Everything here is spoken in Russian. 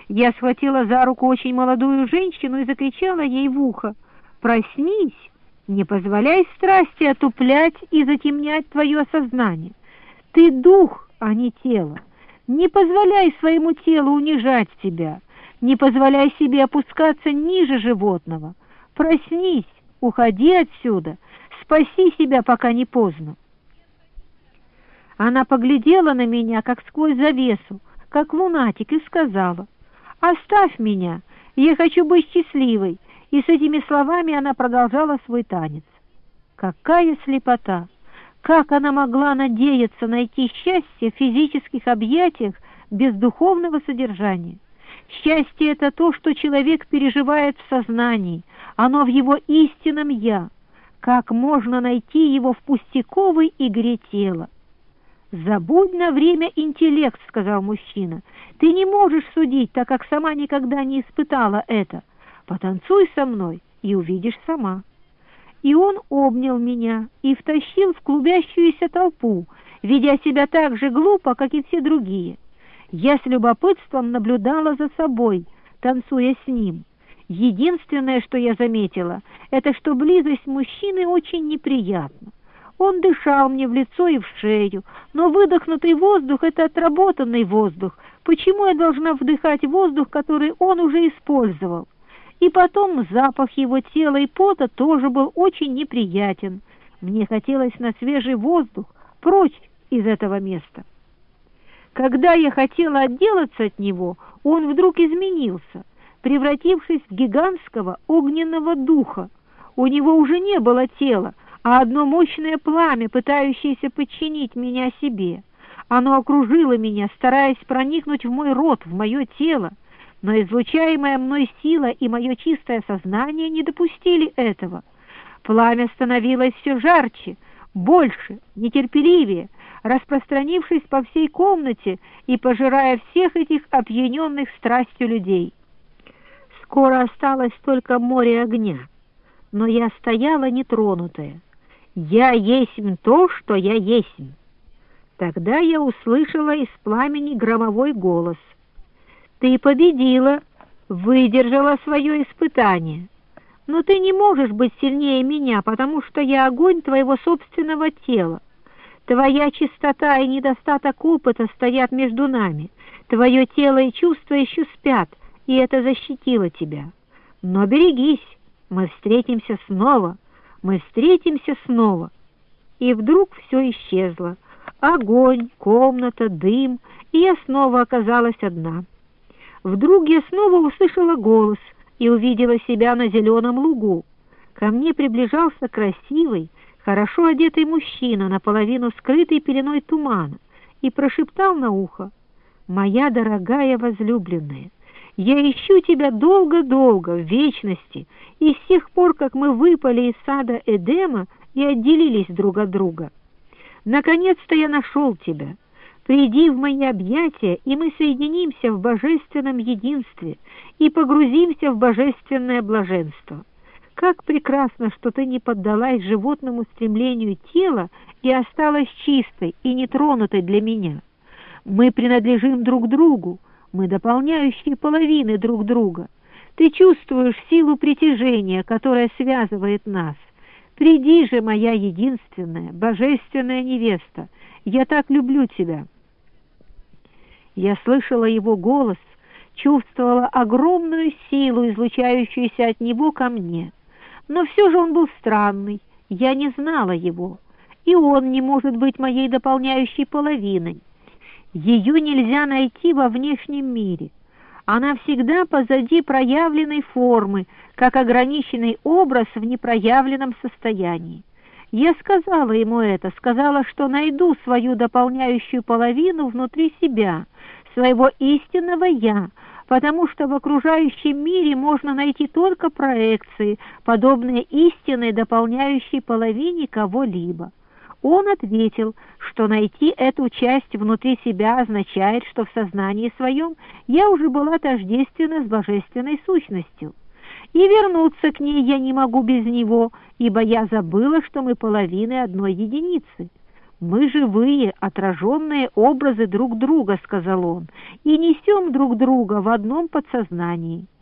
Я схватила за руку очень молодую женщину и закричала ей в ухо: «Проснись! Не позволяй страсти отуплять и затемнять твое сознание. Ты дух, а не тело. Не позволяй своему телу унижать тебя. Не позволяй себе опускаться ниже животного. Проснись, уходи отсюда, спаси себя, пока не поздно». Она поглядела на меня, как сквозь завесу, как лунатик, и сказала: «Оставь меня, я хочу быть счастливой». И с этими словами она продолжала свой танец. Какая слепота! Как она могла надеяться найти счастье в физических объятиях без духовного содержания? Счастье — это то, что человек переживает в сознании, оно в его истинном «я». Как можно найти его в пустяковой игре тела? «Забудь на время интеллект», — сказал мужчина. «Ты не можешь судить, так как сама никогда не испытала это. Потанцуй со мной и увидишь сама». И он обнял меня и втащил в клубящуюся толпу, ведя себя так же глупо, как и все другие. Я с любопытством наблюдала за собой, танцуя с ним. Единственное, что я заметила, это что близость мужчины очень неприятна. Он дышал мне в лицо и в шею, но выдохнутый воздух — это отработанный воздух. Почему я должна вдыхать воздух, который он уже использовал? И потом запах его тела и пота тоже был очень неприятен. Мне хотелось на свежий воздух, прочь из этого места. Когда я хотела отделаться от него, он вдруг изменился, превратившись в гигантского огненного духа. У него уже не было тела, а одно мощное пламя, пытающееся подчинить меня себе. Оно окружило меня, стараясь проникнуть в мой рот, в мое тело. Но излучаемая мной сила и мое чистое сознание не допустили этого. Пламя становилось все жарче, больше, нетерпеливее, распространившись по всей комнате и пожирая всех этих опьяненных страстью людей. Скоро осталось только море огня, но я стояла нетронутая. «Я есмь то, что я есмь». Тогда я услышала из пламени громовой голос: «Ты победила, выдержала свое испытание, но ты не можешь быть сильнее меня, потому что я огонь твоего собственного тела. Твоя чистота и недостаток опыта стоят между нами, твое тело и чувства еще спят, и это защитило тебя. Но берегись, мы встретимся снова, мы встретимся снова». И вдруг все исчезло: огонь, комната, дым, и я снова оказалась одна. Вдруг я снова услышала голос и увидела себя на зеленом лугу. Ко мне приближался красивый, хорошо одетый мужчина, наполовину скрытый пеленой тумана, и прошептал на ухо: «Моя дорогая возлюбленная, я ищу тебя долго-долго, в вечности, и с тех пор, как мы выпали из сада Эдема и отделились друг от друга. Наконец-то я нашел тебя. Приди в мои объятия, и мы соединимся в божественном единстве и погрузимся в божественное блаженство. Как прекрасно, что ты не поддалась животному стремлению тела и осталась чистой и нетронутой для меня. Мы принадлежим друг другу, мы дополняющие половины друг друга. Ты чувствуешь силу притяжения, которая связывает нас. Приди же, моя единственная, божественная невеста, я так люблю тебя». Я слышала его голос, чувствовала огромную силу, излучающуюся от него ко мне. Но все же он был странный, я не знала его, и он не может быть моей дополняющей половиной. Ее нельзя найти во внешнем мире. Она всегда позади проявленной формы, как ограниченный образ в непроявленном состоянии. Я сказала ему это, сказала, что найду свою дополняющую половину внутри себя, своего истинного «я», потому что в окружающем мире можно найти только проекции, подобные истинной дополняющей половине кого-либо. Он ответил, что найти эту часть внутри себя означает, что в сознании своем я уже была тождественна с божественной сущностью. И вернуться к ней я не могу без него, ибо я забыла, что мы половины одной единицы. «Мы живые, отраженные образы друг друга», — сказал он, — «и несем друг друга в одном подсознании».